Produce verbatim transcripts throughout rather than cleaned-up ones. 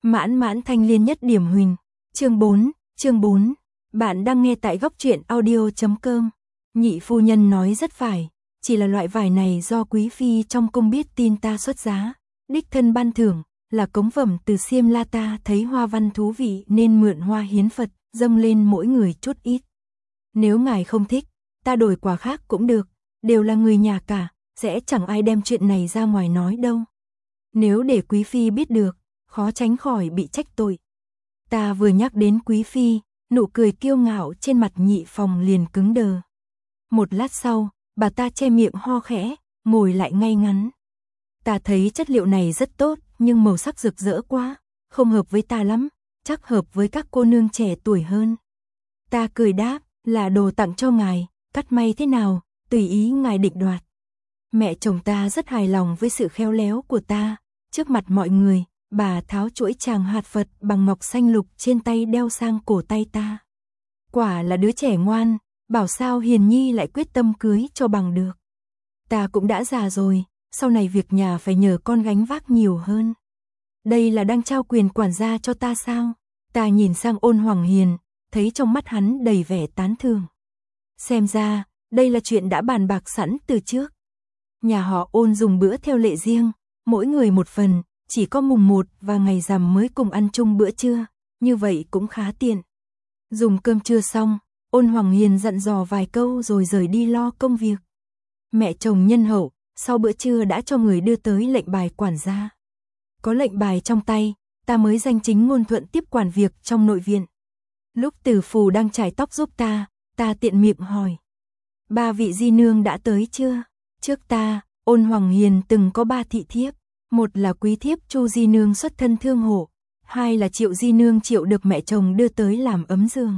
Mãn mãn thanh liên nhất điểm huỳnh. Chương bốn, chương bốn. Bạn đang nghe tại góc truyện audio chấm com. Nhị phu nhân nói rất phải, chỉ là loại vải này do quý phi trong cung biết tin ta xuất giá, đích thân ban thưởng, là cống phẩm từ Xiêm La, ta thấy hoa văn thú vị nên mượn hoa hiến Phật, dâng lên mỗi người chút ít. Nếu ngài không thích, ta đổi quà khác cũng được, đều là người nhà cả, sẽ chẳng ai đem chuyện này ra ngoài nói đâu. Nếu để quý phi biết được, khó tránh khỏi bị trách tội. Ta vừa nhắc đến quý phi, nụ cười kiêu ngạo trên mặt nhị phòng liền cứng đờ. Một lát sau, bà ta che miệng ho khẽ, ngồi lại ngay ngắn. Ta thấy chất liệu này rất tốt, nhưng màu sắc rực rỡ quá, không hợp với ta lắm, chắc hợp với các cô nương trẻ tuổi hơn. Ta cười đáp, là đồ tặng cho ngài, cắt may thế nào, tùy ý ngài định đoạt. Mẹ chồng ta rất hài lòng với sự khéo léo của ta, trước mặt mọi người, bà tháo chuỗi tràng hạt Phật bằng ngọc xanh lục trên tay đeo sang cổ tay ta. Quả là đứa trẻ ngoan, bảo sao Hiền Nhi lại quyết tâm cưới cho bằng được. Ta cũng đã già rồi, sau này việc nhà phải nhờ con gánh vác nhiều hơn. Đây là đang trao quyền quản gia cho ta sao? Ta nhìn sang Ôn Hoàng Hiền, thấy trong mắt hắn đầy vẻ tán thưởng. Xem ra, đây là chuyện đã bàn bạc sẵn từ trước. Nhà họ Ôn dùng bữa theo lệ riêng, mỗi người một phần, chỉ có mùng một và ngày rằm mới cùng ăn chung bữa trưa, như vậy cũng khá tiện. Dùng cơm trưa xong, Ôn Hoàng Hiền dặn dò vài câu rồi rời đi lo công việc. Mẹ chồng nhân hậu, sau bữa trưa đã cho người đưa tới lệnh bài quản gia. Có lệnh bài trong tay, ta mới danh chính ngôn thuận tiếp quản việc trong nội viện. Lúc Tử Phù đang chải tóc giúp ta, ta tiện miệng hỏi. Ba vị di nương đã tới chưa? Trước ta, Ôn Hoàng Hiền từng có ba thị thiếp. Một là quý thiếp Chu di nương xuất thân thương hộ, hai là Triệu di nương Triệu được mẹ chồng đưa tới làm ấm giường.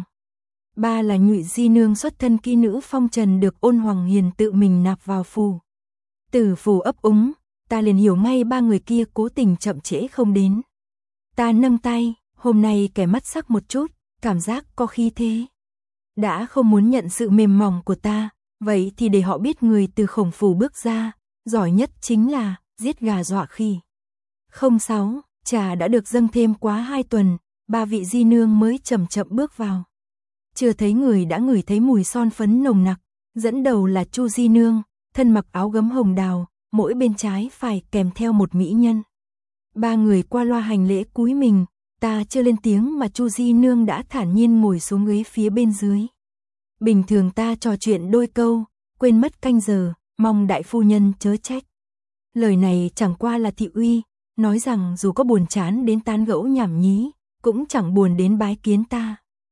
Ba là Nhụy di nương xuất thân kỹ nữ phong trần được Ôn Hoàng Hiền tự mình nạp vào phủ. Tử Phù ấp úng, ta liền hiểu ngay ba người kia cố tình chậm trễ không đến. Ta nâng tay, hôm nay kẻ mắt sắc một chút, cảm giác có khí thế. Đã không muốn nhận sự mềm mỏng của ta, vậy thì để họ biết người từ Khổng phủ bước ra, giỏi nhất chính là giết gà dọa khỉ. Không sáu, trà đã được dâng thêm quá hai tuần, ba vị di nương mới chậm chậm bước vào. Chưa thấy người đã ngửi thấy mùi son phấn nồng nặc, dẫn đầu là Chu di nương, thân mặc áo gấm hồng đào, mỗi bên trái phải kèm theo một mỹ nhân. Ba người qua loa hành lễ cúi mình, ta chưa lên tiếng mà Chu di nương đã thản nhiên ngồi xuống ghế phía bên dưới. Bình thường ta trò chuyện đôi câu, quên mất canh giờ, mong đại phu nhân chớ trách. Lời này chẳng qua là thị uy, nói rằng dù có buồn chán đến tán gẫu nhảm nhí, cũng chẳng buồn đến bái kiến ta.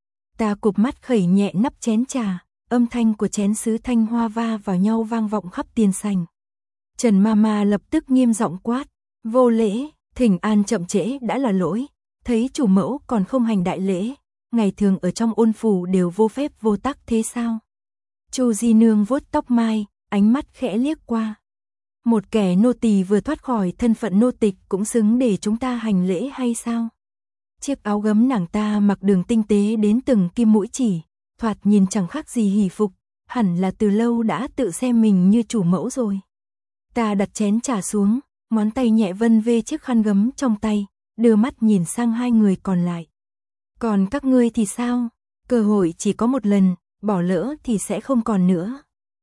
Ta cụp mắt khẩy nhẹ nắp chén trà, âm thanh của chén sứ thanh hoa va vào nhau vang vọng khắp tiền sảnh. Trần Mama lập tức nghiêm giọng quát, vô lễ, thỉnh an chậm trễ đã là lỗi, thấy chủ mẫu còn không hành đại lễ, ngày thường ở trong Ôn phủ đều vô phép vô tắc thế sao? Chu di nương vuốt tóc mai, ánh mắt khẽ liếc qua. Một kẻ nô tỳ vừa thoát khỏi thân phận nô tịch cũng xứng để chúng ta hành lễ hay sao? Chiếc áo gấm nàng ta mặc đường tinh tế đến từng kim mũi chỉ, thoạt nhìn chẳng khác gì hỷ phục, hẳn là từ lâu đã tự xem mình như chủ mẫu rồi. Ta đặt chén trà xuống, ngón tay nhẹ vân vê chiếc khăn gấm trong tay, đưa mắt nhìn sang hai người còn lại. Còn các ngươi thì sao? Cơ hội chỉ có một lần, bỏ lỡ thì sẽ không còn nữa.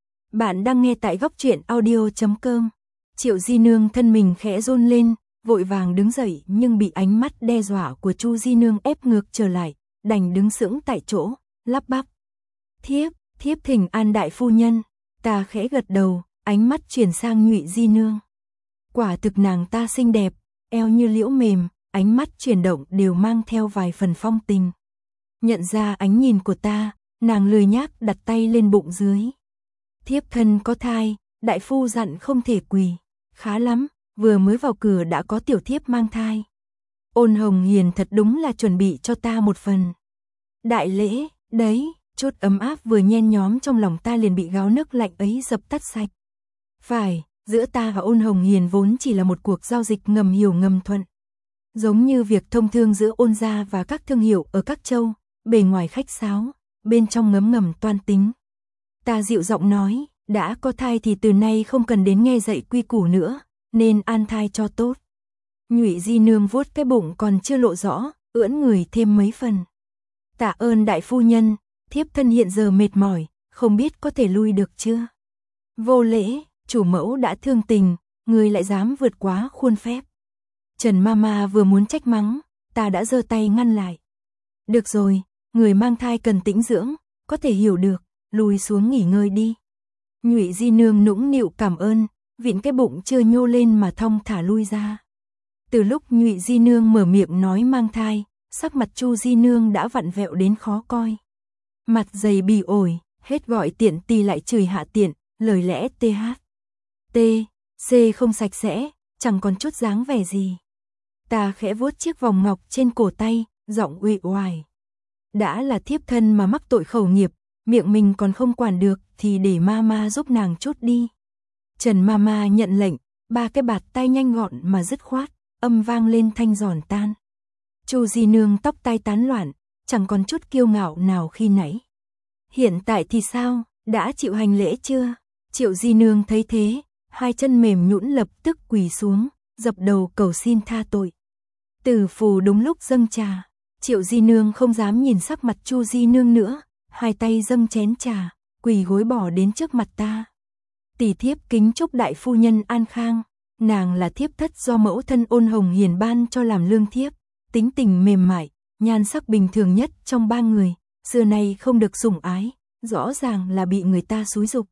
Bạn đang nghe tại góc truyện audio chấm com. Triệu di nương thân mình khẽ run lên, vội vàng đứng dậy nhưng bị ánh mắt đe dọa của Chu di nương ép ngược trở lại, đành đứng sững tại chỗ, lắp bắp. Thiếp, thiếp thỉnh an đại phu nhân. Ta khẽ gật đầu, ánh mắt chuyển sang Nhụy di nương. Quả thực nàng ta xinh đẹp, eo như liễu mềm, ánh mắt chuyển động đều mang theo vài phần phong tình. Nhận ra ánh nhìn của ta, nàng lười nhác đặt tay lên bụng dưới. Thiếp thân có thai, đại phu dặn không thể quỳ. Khá lắm, vừa mới vào cửa đã có tiểu thiếp mang thai. Ôn Hồng Hiền thật đúng là chuẩn bị cho ta một phần đại lễ, đấy, chút ấm áp vừa nhen nhóm trong lòng ta liền bị gáo nước lạnh ấy dập tắt sạch. Phải, giữa ta và Ôn Hồng Hiền vốn chỉ là một cuộc giao dịch ngầm hiểu ngầm thuận. Giống như việc thông thương giữa Ôn gia và các thương hiệu ở các châu, bề ngoài khách sáo, bên trong ngấm ngầm toan tính. Ta dịu giọng nói, đã có thai thì từ nay không cần đến nghe dạy quy củ nữa, nên an thai cho tốt. Nhụy Di Nương vuốt cái bụng còn chưa lộ rõ, ưỡn người thêm mấy phần. Tạ ơn đại phu nhân, thiếp thân hiện giờ mệt mỏi, không biết có thể lui được chưa? Vô lễ, chủ mẫu đã thương tình, người lại dám vượt quá khuôn phép. Trần Mama vừa muốn trách mắng, ta đã giơ tay ngăn lại. Được rồi, người mang thai cần tĩnh dưỡng, có thể hiểu được, lùi xuống nghỉ ngơi đi. Nhụy Di Nương nũng nịu cảm ơn, vịn cái bụng chưa nhô lên mà thong thả lui ra. Từ lúc Nhụy Di Nương mở miệng nói mang thai, sắc mặt Chu Di Nương đã vặn vẹo đến khó coi. Mặt dày bì ổi, hết gọi tiện tì lại chửi hạ tiện, lời lẽ th. T, C không sạch sẽ, chẳng còn chút dáng vẻ gì. Ta khẽ vuốt chiếc vòng ngọc trên cổ tay, giọng uể oải. Đã là thiếp thân mà mắc tội khẩu nghiệp, miệng mình còn không quản được thì để Mama giúp nàng chút đi. Trần Mama nhận lệnh, ba cái bạt tay nhanh gọn mà dứt khoát, âm vang lên thanh giòn tan. Chu Di Nương tóc tai tán loạn, chẳng còn chút kiêu ngạo nào khi nãy. Hiện tại thì sao, đã chịu hành lễ chưa? Triệu Di Nương thấy thế, hai chân mềm nhũn lập tức quỳ xuống, dập đầu cầu xin tha tội. Tử phù đúng lúc dâng trà, Triệu Di Nương không dám nhìn sắc mặt Chu Di Nương nữa, hai tay dâng chén trà, quỳ gối bỏ đến trước mặt ta. Tỷ thiếp kính chúc đại phu nhân an khang, nàng là thiếp thất do mẫu thân Ôn Hồng hiền ban cho làm lương thiếp, tính tình mềm mại, nhan sắc bình thường nhất trong ba người, xưa nay không được sủng ái, rõ ràng là bị người ta xúi giục.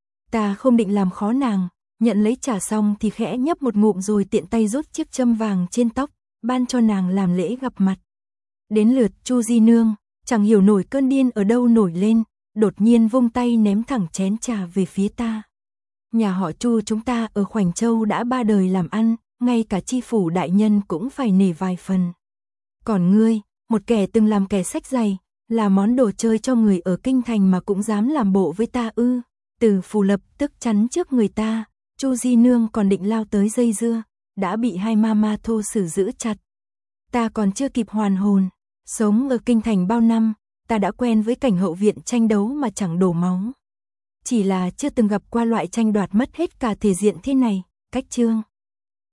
Ta không định làm khó nàng, nhận lấy trà xong thì khẽ nhấp một ngụm rồi tiện tay rút chiếc châm vàng trên tóc, ban cho nàng làm lễ gặp mặt. Đến lượt Chu Di Nương, chẳng hiểu nổi cơn điên ở đâu nổi lên, đột nhiên vung tay ném thẳng chén trà về phía ta. Nhà họ Chu chúng ta ở Khoảnh Châu đã ba đời làm ăn, ngay cả chi phủ đại nhân cũng phải nể vài phần. Còn ngươi, một kẻ từng làm kẻ sách giày, là món đồ chơi cho người ở kinh thành mà cũng dám làm bộ với ta ư? Từ phù lập tức chắn trước người ta, Chu Di Nương còn định lao tới dây dưa, đã bị hai Mama thô sử giữ chặt. Ta còn chưa kịp hoàn hồn, sống ở kinh thành bao năm, ta đã quen với cảnh hậu viện tranh đấu mà chẳng đổ máu. Chỉ là chưa từng gặp qua loại tranh đoạt mất hết cả thể diện thế này, cách chương.